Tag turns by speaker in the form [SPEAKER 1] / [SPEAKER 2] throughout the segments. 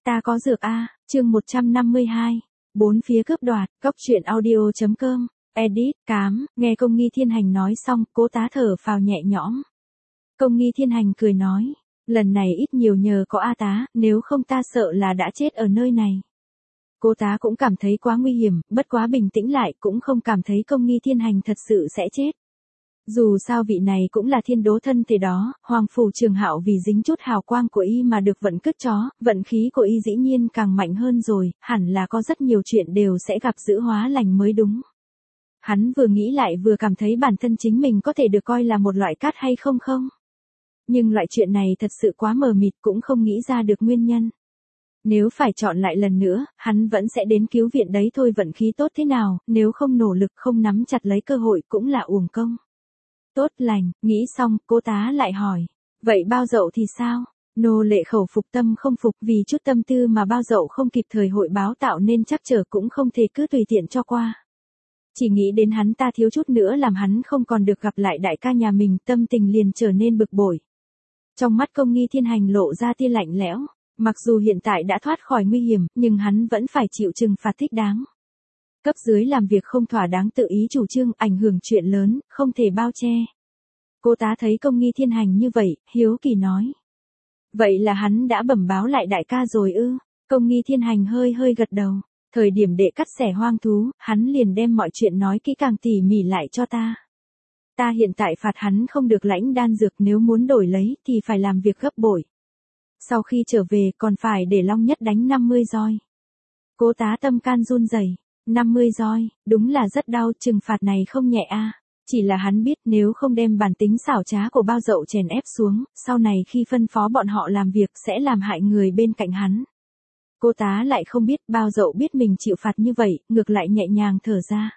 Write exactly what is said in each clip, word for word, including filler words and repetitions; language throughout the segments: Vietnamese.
[SPEAKER 1] Ta có dược a, chương một trăm năm mươi hai. Bốn phía cướp đoạt, cóc truyện audio.com, edit, cám, nghe Công Nghi Thiên Hành nói xong, Cố Tá thở phào nhẹ nhõm. Công Nghi Thiên Hành cười nói, lần này ít nhiều nhờ có A Tá, nếu không ta sợ là đã chết ở nơi này. Cố Tá cũng cảm thấy quá nguy hiểm, bất quá bình tĩnh lại cũng không cảm thấy Công Nghi Thiên Hành thật sự sẽ chết. Dù sao vị này cũng là thiên đố thân thể đó, Hoàng Phủ Trường Hạo vì dính chút hào quang của y mà được vận cứt chó, vận khí của y dĩ nhiên càng mạnh hơn rồi, hẳn là có rất nhiều chuyện đều sẽ gặp giữ hóa lành mới đúng. Hắn vừa nghĩ lại vừa cảm thấy bản thân chính mình có thể được coi là một loại cát hay không không. Nhưng loại chuyện này thật sự quá mờ mịt cũng không nghĩ ra được nguyên nhân. Nếu phải chọn lại lần nữa, hắn vẫn sẽ đến cứu viện đấy thôi, vận khí tốt thế nào, nếu không nỗ lực không nắm chặt lấy cơ hội cũng là uổng công. Tốt lành, nghĩ xong, Cố Tá lại hỏi. Vậy Bao Dậu thì sao? Nô lệ khẩu phục tâm không phục, vì chút tâm tư mà Bao Dậu không kịp thời hội báo tạo nên trắc trở cũng không thể cứ tùy tiện cho qua. Chỉ nghĩ đến hắn ta thiếu chút nữa làm hắn không còn được gặp lại đại ca nhà mình, tâm tình liền trở nên bực bội. Trong mắt Công Nghi Thiên Hành lộ ra tia lạnh lẽo, mặc dù hiện tại đã thoát khỏi nguy hiểm, nhưng hắn vẫn phải chịu trừng phạt thích đáng. Cấp dưới làm việc không thỏa đáng tự ý chủ trương, ảnh hưởng chuyện lớn, không thể bao che. Cố Tá thấy Công Nghi Thiên Hành như vậy, hiếu kỳ nói. Vậy là hắn đã bẩm báo lại đại ca rồi ư? Công Nghi Thiên Hành hơi hơi gật đầu. Thời điểm đệ cắt xẻ hoang thú, hắn liền đem mọi chuyện nói kỹ càng tỉ mỉ lại cho ta. Ta hiện tại phạt hắn không được lãnh đan dược, nếu muốn đổi lấy thì phải làm việc gấp bội. Sau khi trở về còn phải để Long Nhất đánh năm mươi roi. Cố Tá tâm can run rẩy. năm mươi roi, đúng là rất đau, trừng phạt này không nhẹ a. Chỉ là hắn biết nếu không đem bản tính xảo trá của Bao Dậu chèn ép xuống, sau này khi phân phó bọn họ làm việc sẽ làm hại người bên cạnh hắn. Cố Tá lại không biết Bao Dậu biết mình chịu phạt như vậy, ngược lại nhẹ nhàng thở ra.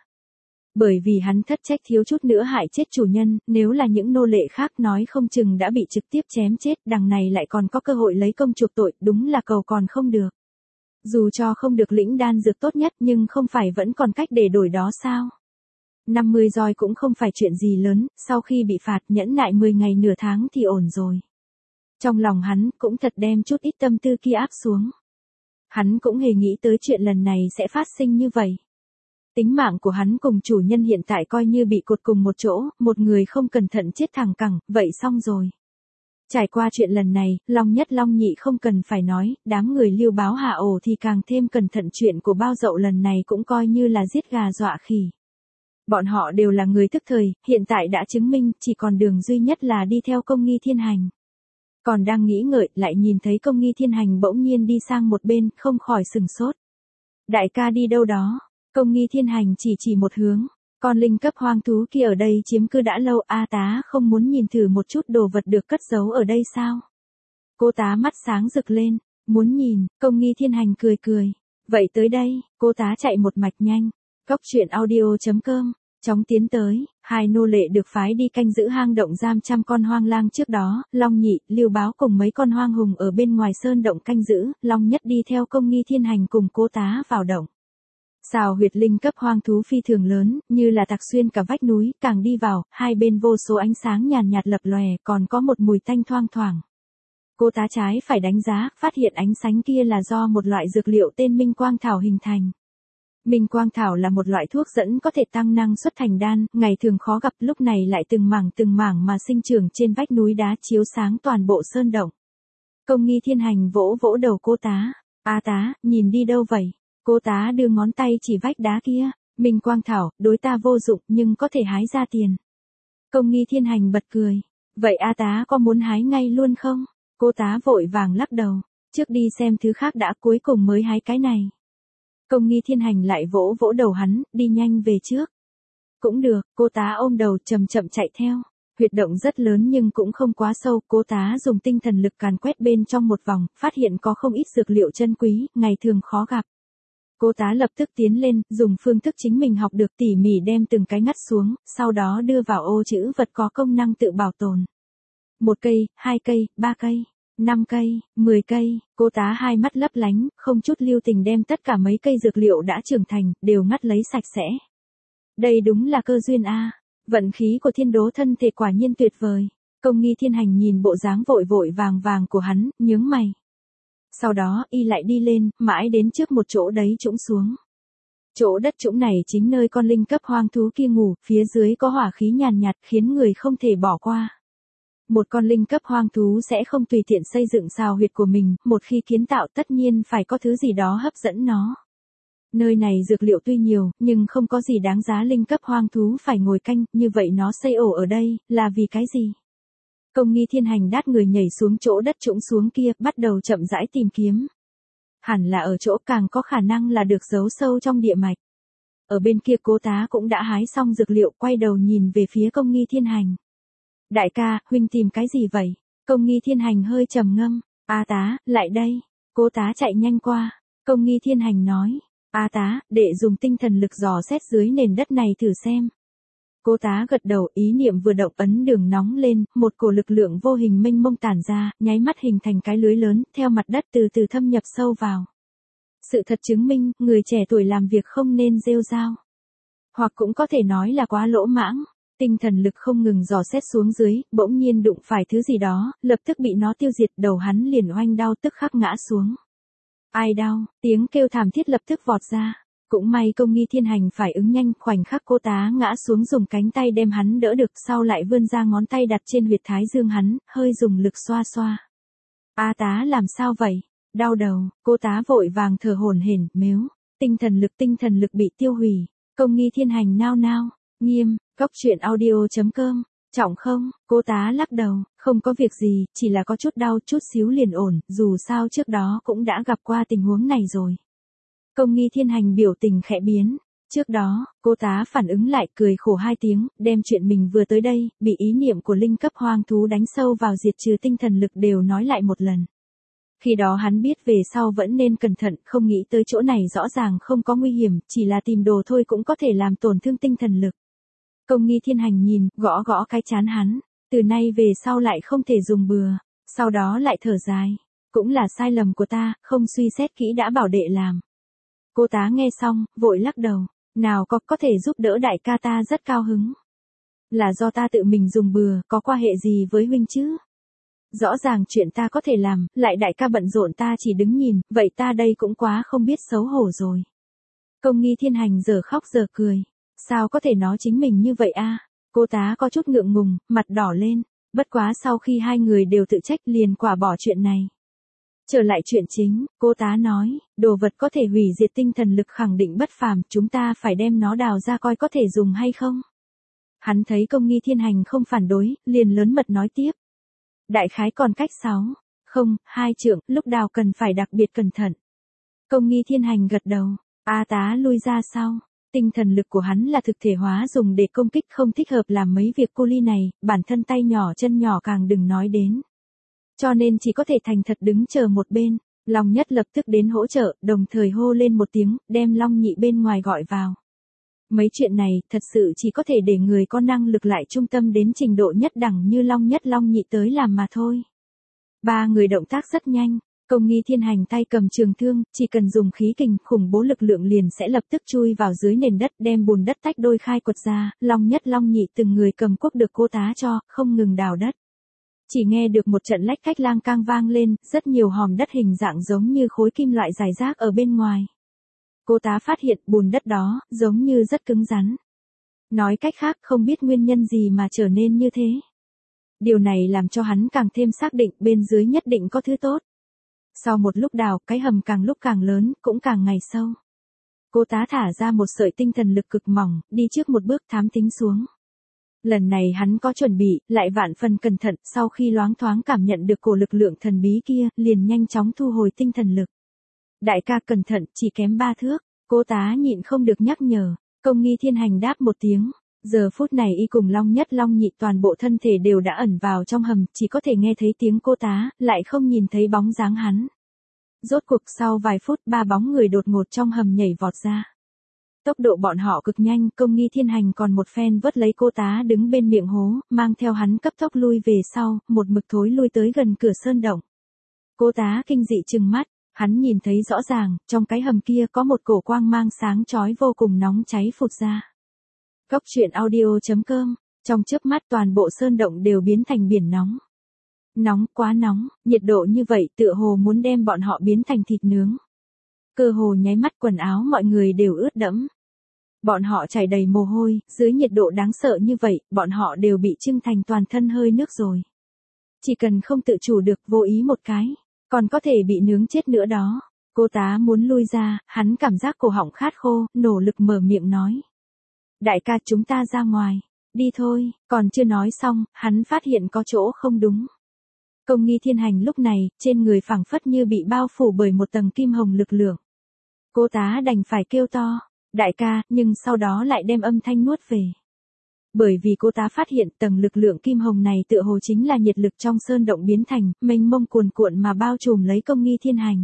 [SPEAKER 1] Bởi vì hắn thất trách thiếu chút nữa hại chết chủ nhân, nếu là những nô lệ khác nói không chừng đã bị trực tiếp chém chết, đằng này lại còn có cơ hội lấy công chuộc tội, đúng là cầu còn không được. Dù cho không được lĩnh đan dược tốt nhất nhưng không phải vẫn còn cách để đổi đó sao? năm mươi roi cũng không phải chuyện gì lớn, sau khi bị phạt nhẫn nại mười ngày nửa tháng thì ổn rồi. Trong lòng hắn cũng thật đem chút ít tâm tư kia áp xuống. Hắn cũng hề nghĩ tới chuyện lần này sẽ phát sinh như vậy. Tính mạng của hắn cùng chủ nhân hiện tại coi như bị cột cùng một chỗ, một người không cẩn thận chết thẳng cẳng, vậy xong rồi. Trải qua chuyện lần này, Long Nhất Long Nhị không cần phải nói, đám người Liêu Báo hạ ổ thì càng thêm cẩn thận, chuyện của Bao Dậu lần này cũng coi như là giết gà dọa khỉ. Bọn họ đều là người thức thời, hiện tại đã chứng minh, chỉ còn đường duy nhất là đi theo Công Nghi Thiên Hành. Còn đang nghĩ ngợi, lại nhìn thấy Công Nghi Thiên Hành bỗng nhiên đi sang một bên, không khỏi sừng sốt. Đại ca đi đâu đó? Công Nghi Thiên Hành chỉ chỉ một hướng. Con linh cấp hoang thú kia ở đây chiếm cư đã lâu, A Tá không muốn nhìn thử một chút đồ vật được cất giấu ở đây sao? Cố Tá mắt sáng rực lên, muốn nhìn. Công Nghi Thiên Hành cười cười. Vậy tới đây, Cố Tá chạy một mạch nhanh. Cóc truyện audio.com, chóng tiến tới, hai nô lệ được phái đi canh giữ hang động giam trăm con hoang lang trước đó, Long Nhị, Liêu Báo cùng mấy con hoang hùng ở bên ngoài sơn động canh giữ, Long Nhất đi theo Công Nghi Thiên Hành cùng Cố Tá vào động. Xào huyệt linh cấp hoang thú phi thường lớn, như là tạc xuyên cả vách núi, càng đi vào, hai bên vô số ánh sáng nhàn nhạt lập lòe, còn có một mùi tanh thoang thoảng. Cố Tá trái phải đánh giá, phát hiện ánh sáng kia là do một loại dược liệu tên Minh Quang Thảo hình thành. Minh Quang Thảo là một loại thuốc dẫn có thể tăng năng suất thành đan, ngày thường khó gặp, lúc này lại từng mảng từng mảng mà sinh trưởng trên vách núi đá chiếu sáng toàn bộ sơn động. Công Nghi Thiên Hành vỗ vỗ đầu Cố Tá. A Tá, nhìn đi đâu vậy? Cố Tá đưa ngón tay chỉ vách đá kia. Minh Quang Thảo, đối ta vô dụng nhưng có thể hái ra tiền. Công Nghi Thiên Hành bật cười. Vậy A Tá có muốn hái ngay luôn không? Cố Tá vội vàng lắc đầu. Trước đi xem thứ khác đã, cuối cùng mới hái cái này. Công Nghi Thiên Hành lại vỗ vỗ đầu hắn, đi nhanh về trước. Cũng được, Cố Tá ôm đầu chậm chậm chạy theo. Huyệt động rất lớn nhưng cũng không quá sâu, Cố Tá dùng tinh thần lực càn quét bên trong một vòng, phát hiện có không ít dược liệu chân quý, ngày thường khó gặp. Cố Tá lập tức tiến lên, dùng phương thức chính mình học được tỉ mỉ đem từng cái ngắt xuống, sau đó đưa vào ô trữ vật có công năng tự bảo tồn. Một cây, hai cây, ba cây, năm cây, mười cây, Cố Tá hai mắt lấp lánh, không chút lưu tình đem tất cả mấy cây dược liệu đã trưởng thành, đều ngắt lấy sạch sẽ. Đây đúng là cơ duyên a, vận khí của thiên đố thân thể quả nhiên tuyệt vời. Công Nghi Thiên Hành nhìn bộ dáng vội vội vàng vàng của hắn, nhướng mày. Sau đó y lại đi lên, mãi đến trước một chỗ đấy trũng xuống. Chỗ đất trũng này chính nơi con linh cấp hoang thú kia ngủ, phía dưới có hỏa khí nhàn nhạt khiến người không thể bỏ qua. Một con linh cấp hoang thú sẽ không tùy tiện xây dựng sào huyệt của mình, một khi kiến tạo tất nhiên phải có thứ gì đó hấp dẫn nó. Nơi này dược liệu tuy nhiều, nhưng không có gì đáng giá linh cấp hoang thú phải ngồi canh, như vậy nó xây ổ ở đây, là vì cái gì? Công Nghi Thiên Hành đát người nhảy xuống chỗ đất trũng xuống kia, bắt đầu chậm rãi tìm kiếm. Hẳn là ở chỗ càng có khả năng là được giấu sâu trong địa mạch. Ở bên kia Cố Tá cũng đã hái xong dược liệu, quay đầu nhìn về phía Công Nghi Thiên Hành. Đại ca, huynh tìm cái gì vậy? Công Nghi Thiên Hành hơi trầm ngâm. A Tá, lại đây. Cố Tá chạy nhanh qua. Công Nghi Thiên Hành nói. A Tá, đệ dùng tinh thần lực dò xét dưới nền đất này thử xem. Cố Tá gật đầu, ý niệm vừa động ấn đường nóng lên, một cổ lực lượng vô hình mênh mông tản ra, nháy mắt hình thành cái lưới lớn, theo mặt đất từ từ thâm nhập sâu vào. Sự thật chứng minh, người trẻ tuổi làm việc không nên rêu rao. Hoặc cũng có thể nói là quá lỗ mãng. Tinh thần lực không ngừng dò xét xuống dưới, bỗng nhiên đụng phải thứ gì đó, lập tức bị nó tiêu diệt, đầu hắn liền oanh đau tức khắc ngã xuống. Ai đau, tiếng kêu thảm thiết lập tức vọt ra. Cũng may Công Nghi Thiên Hành phải ứng nhanh, khoảnh khắc Cố Tá ngã xuống dùng cánh tay đem hắn đỡ được, sau lại vươn ra ngón tay đặt trên huyệt thái dương hắn, hơi dùng lực xoa xoa. A Tá làm sao vậy? Đau đầu, Cố Tá vội vàng thở hổn hển, mếu, tinh thần lực tinh thần lực bị tiêu hủy. Công Nghi Thiên Hành nao nao, nghiêm, cốc truyện audio chấm com, trọng không? Cố Tá lắc đầu, không có việc gì, chỉ là có chút đau chút xíu liền ổn, dù sao trước đó cũng đã gặp qua tình huống này rồi. Công Nghi Thiên Hành biểu tình khẽ biến. Trước đó, Cố Tá phản ứng lại cười khổ hai tiếng, đem chuyện mình vừa tới đây, bị ý niệm của linh cấp hoang thú đánh sâu vào diệt trừ tinh thần lực đều nói lại một lần. Khi đó hắn biết về sau vẫn nên cẩn thận, không nghĩ tới chỗ này rõ ràng không có nguy hiểm, chỉ là tìm đồ thôi cũng có thể làm tổn thương tinh thần lực. Công Nghi Thiên Hành nhìn, gõ gõ cái chán hắn, từ nay về sau lại không thể dùng bừa, sau đó lại thở dài. Cũng là sai lầm của ta, không suy xét kỹ đã bảo đệ làm. Cố Tá nghe xong, vội lắc đầu, nào có có thể giúp đỡ đại ca ta rất cao hứng. Là do ta tự mình dùng bừa, có quan hệ gì với huynh chứ? Rõ ràng chuyện ta có thể làm, lại đại ca bận rộn ta chỉ đứng nhìn, vậy ta đây cũng quá không biết xấu hổ rồi. Công Nghi Thiên Hành giờ khóc giờ cười, sao có thể nói chính mình như vậy a? Cố Tá có chút ngượng ngùng, mặt đỏ lên, bất quá sau khi hai người đều tự trách liền quả bỏ chuyện này. Trở lại chuyện chính, Cố Tá nói, đồ vật có thể hủy diệt tinh thần lực khẳng định bất phàm, chúng ta phải đem nó đào ra coi có thể dùng hay không. Hắn thấy Công Nghi Thiên Hành không phản đối, liền lớn mật nói tiếp. Đại khái còn cách sáu, không, hai trượng, lúc đào cần phải đặc biệt cẩn thận. Công Nghi Thiên Hành gật đầu, A Tá lui ra sau. Tinh thần lực của hắn là thực thể hóa dùng để công kích, không thích hợp làm mấy việc cô ly này, bản thân tay nhỏ chân nhỏ càng đừng nói đến. Cho nên chỉ có thể thành thật đứng chờ một bên, Long Nhất lập tức đến hỗ trợ, đồng thời hô lên một tiếng, đem Long Nhị bên ngoài gọi vào. Mấy chuyện này, thật sự chỉ có thể để người có năng lực lại trung tâm đến trình độ nhất đẳng như Long Nhất Long Nhị tới làm mà thôi. Ba người động tác rất nhanh, Công Nghi Thiên Hành tay cầm trường thương, chỉ cần dùng khí kình, khủng bố lực lượng liền sẽ lập tức chui vào dưới nền đất, đem bùn đất tách đôi khai quật ra, Long Nhất Long Nhị từng người cầm cuốc được Cố Tá cho, không ngừng đào đất. Chỉ nghe được một trận lách cách lang cang vang lên, rất nhiều hòm đất hình dạng giống như khối kim loại rải rác ở bên ngoài. Cố Tá phát hiện bùn đất đó, giống như rất cứng rắn. Nói cách khác không biết nguyên nhân gì mà trở nên như thế. Điều này làm cho hắn càng thêm xác định bên dưới nhất định có thứ tốt. Sau một lúc đào, cái hầm càng lúc càng lớn, cũng càng ngày sâu. Cố Tá thả ra một sợi tinh thần lực cực mỏng, đi trước một bước thám tính xuống. Lần này hắn có chuẩn bị, lại vạn phần cẩn thận, sau khi loáng thoáng cảm nhận được cổ lực lượng thần bí kia, liền nhanh chóng thu hồi tinh thần lực. Đại ca cẩn thận, chỉ kém ba thước, Cố Tá nhịn không được nhắc nhở, Công Nghi Thiên Hành đáp một tiếng. Giờ phút này y cùng Long Nhất Long Nhị toàn bộ thân thể đều đã ẩn vào trong hầm, chỉ có thể nghe thấy tiếng Cố Tá, lại không nhìn thấy bóng dáng hắn. Rốt cuộc sau vài phút ba bóng người đột ngột trong hầm nhảy vọt ra. Tốc độ bọn họ cực nhanh, Công Nghi Thiên Hành còn một phen vớt lấy Cố Tá đứng bên miệng hố, mang theo hắn cấp tốc lui về sau, một mực thối lui tới gần cửa sơn động. Cố Tá kinh dị trừng mắt, hắn nhìn thấy rõ ràng, trong cái hầm kia có một cổ quang mang sáng chói vô cùng nóng cháy phụt ra. Cốc truyện audio chấm com, trong chớp mắt toàn bộ sơn động đều biến thành biển nóng. Nóng, quá nóng, nhiệt độ như vậy tựa hồ muốn đem bọn họ biến thành thịt nướng. Cơ hồ nháy mắt quần áo mọi người đều ướt đẫm. Bọn họ chảy đầy mồ hôi, dưới nhiệt độ đáng sợ như vậy, bọn họ đều bị trưng thành toàn thân hơi nước rồi. Chỉ cần không tự chủ được vô ý một cái, còn có thể bị nướng chết nữa đó. Cô tá muốn lui ra, hắn cảm giác cổ họng khát khô, nỗ lực mở miệng nói. Đại ca chúng ta ra ngoài, đi thôi, còn chưa nói xong, hắn phát hiện có chỗ không đúng. Công nghi thiên hành lúc này, trên người phảng phất như bị bao phủ bởi một tầng kim hồng lực lượng. Cô tá đành phải kêu to, đại ca, nhưng sau đó lại đem âm thanh nuốt về. Bởi vì cô tá phát hiện tầng lực lượng kim hồng này tựa hồ chính là nhiệt lực trong sơn động biến thành, mênh mông cuồn cuộn mà bao trùm lấy công nghi thiên hành.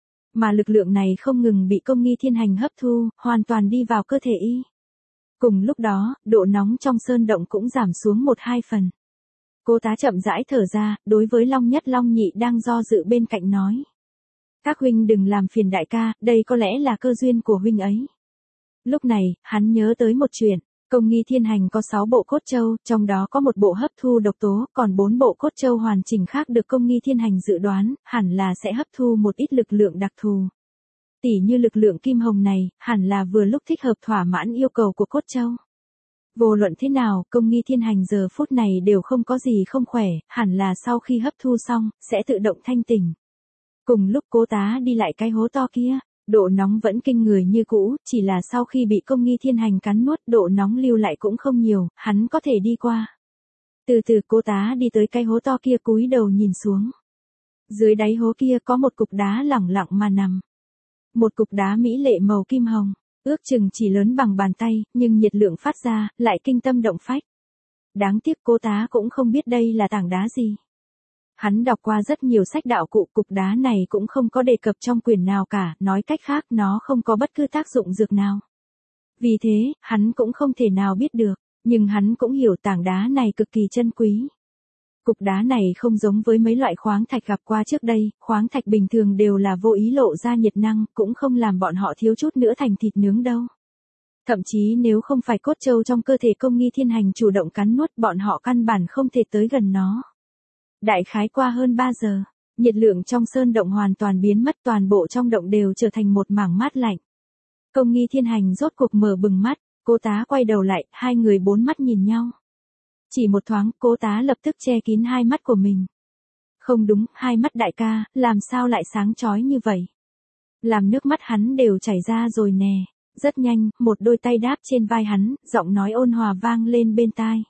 [SPEAKER 1] Mà lực lượng này không ngừng bị công nghi thiên hành hấp thu, hoàn toàn đi vào cơ thể y. Cùng lúc đó, độ nóng trong sơn động cũng giảm xuống một hai phần. Cô tá chậm rãi thở ra, đối với Long Nhất Long Nhị đang do dự bên cạnh nói. Các huynh đừng làm phiền đại ca, đây có lẽ là cơ duyên của huynh ấy. Lúc này, hắn nhớ tới một chuyện, công nghi thiên hành có sáu bộ cốt châu, trong đó có một bộ hấp thu độc tố, còn bốn bộ cốt châu hoàn chỉnh khác được công nghi thiên hành dự đoán, hẳn là sẽ hấp thu một ít lực lượng đặc thù. Tỉ như lực lượng kim hồng này, hẳn là vừa lúc thích hợp thỏa mãn yêu cầu của cốt châu. Vô luận thế nào, công nghi thiên hành giờ phút này đều không có gì không khỏe, hẳn là sau khi hấp thu xong, sẽ tự động thanh tỉnh. Cùng lúc cố tá đi lại cái hố to kia, độ nóng vẫn kinh người như cũ, chỉ là sau khi bị công nghi thiên hành cắn nuốt độ nóng lưu lại cũng không nhiều, hắn có thể đi qua. Từ từ cố tá đi tới cái hố to kia cúi đầu nhìn xuống. Dưới đáy hố kia có một cục đá lẳng lặng mà nằm. Một cục đá mỹ lệ màu kim hồng, ước chừng chỉ lớn bằng bàn tay, nhưng nhiệt lượng phát ra, lại kinh tâm động phách. Đáng tiếc cố tá cũng không biết đây là tảng đá gì. Hắn đọc qua rất nhiều sách đạo cụ, cục đá này cũng không có đề cập trong quyển nào cả, nói cách khác nó không có bất cứ tác dụng dược nào. Vì thế, hắn cũng không thể nào biết được, nhưng hắn cũng hiểu tảng đá này cực kỳ chân quý. Cục đá này không giống với mấy loại khoáng thạch gặp qua trước đây, khoáng thạch bình thường đều là vô ý lộ ra nhiệt năng, cũng không làm bọn họ thiếu chút nữa thành thịt nướng đâu. Thậm chí nếu không phải cốt châu trong cơ thể công nghi thiên hành chủ động cắn nuốt, bọn họ căn bản không thể tới gần nó. Đại khái qua hơn ba giờ, nhiệt lượng trong sơn động hoàn toàn biến mất, toàn bộ trong động đều trở thành một mảng mát lạnh. Công nghi thiên hành rốt cuộc mở bừng mắt, cô tá quay đầu lại, hai người bốn mắt nhìn nhau. Chỉ một thoáng, cô tá lập tức che kín hai mắt của mình. Không đúng, hai mắt đại ca, làm sao lại sáng chói như vậy? Làm nước mắt hắn đều chảy ra rồi nè. Rất nhanh, một đôi tay đáp trên vai hắn, giọng nói ôn hòa vang lên bên tai.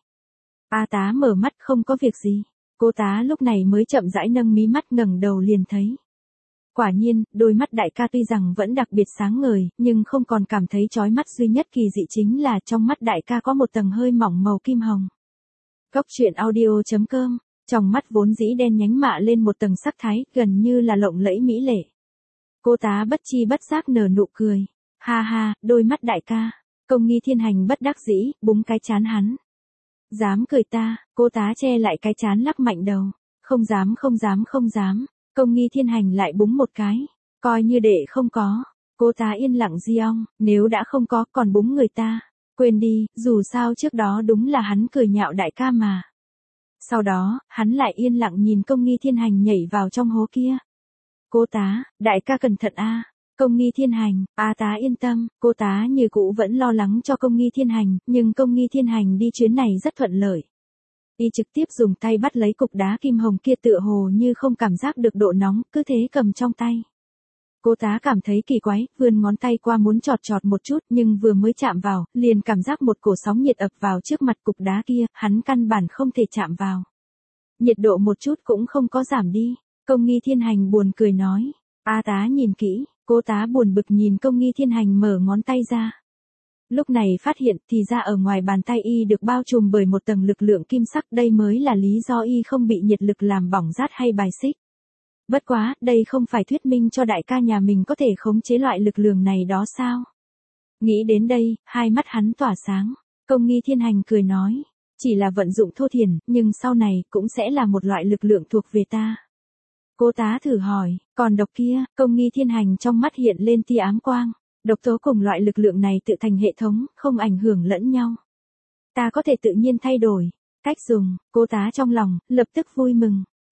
[SPEAKER 1] A tá mở mắt không có việc gì. Cô tá lúc này mới chậm rãi nâng mí mắt ngẩng đầu liền thấy. Quả nhiên, đôi mắt đại ca tuy rằng vẫn đặc biệt sáng ngời, nhưng không còn cảm thấy chói mắt, duy nhất kỳ dị chính là trong mắt đại ca có một tầng hơi mỏng màu kim hồng. Cốc truyện audio chấm com, trong mắt vốn dĩ đen nhánh mạ lên một tầng sắc thái, gần như là lộng lẫy mỹ lệ. Cô tá bất chi bất giác nở nụ cười. Ha ha, đôi mắt đại ca. Công nghi thiên hành bất đắc dĩ, búng cái chán hắn. Dám cười ta, cô tá che lại cái chán lắc mạnh đầu. Không dám không dám không dám. Công nghi thiên hành lại búng một cái. Coi như để không có. Cô tá yên lặng di ong, nếu đã không có còn búng người ta. Quên đi, dù sao trước đó đúng là hắn cười nhạo đại ca mà. Sau đó, hắn lại yên lặng nhìn công nghi thiên hành nhảy vào trong hố kia. Cô tá, đại ca cẩn thận a. Công nghi thiên hành, A tá yên tâm, cô tá như cũ vẫn lo lắng cho công nghi thiên hành, nhưng công nghi thiên hành đi chuyến này rất thuận lợi. Y trực tiếp dùng tay bắt lấy cục đá kim hồng kia, tựa hồ như không cảm giác được độ nóng, cứ thế cầm trong tay. Cô tá cảm thấy kỳ quái, vươn ngón tay qua muốn chọt chọt một chút, nhưng vừa mới chạm vào, liền cảm giác một cổ sóng nhiệt ập vào trước mặt cục đá kia, hắn căn bản không thể chạm vào. Nhiệt độ một chút cũng không có giảm đi. Công nghi thiên hành buồn cười nói. A tá nhìn kỹ, cô tá buồn bực nhìn công nghi thiên hành mở ngón tay ra. Lúc này phát hiện thì ra ở ngoài bàn tay y được bao trùm bởi một tầng lực lượng kim sắc, đây mới là lý do y không bị nhiệt lực làm bỏng rát hay bài xích. Bất quá, đây không phải thuyết minh cho đại ca nhà mình có thể khống chế loại lực lượng này đó sao? Nghĩ đến đây, hai mắt hắn tỏa sáng. Công nghi thiên hành cười nói, chỉ là vận dụng thô thiển, nhưng sau này cũng sẽ là một loại lực lượng thuộc về ta. Cô tá thử hỏi, còn độc kia, công nghi thiên hành trong mắt hiện lên tia ám quang. Độc tố cùng loại lực lượng này tự thành hệ thống, không ảnh hưởng lẫn nhau. Ta có thể tự nhiên thay đổi cách dùng, cô tá trong lòng, lập tức vui mừng.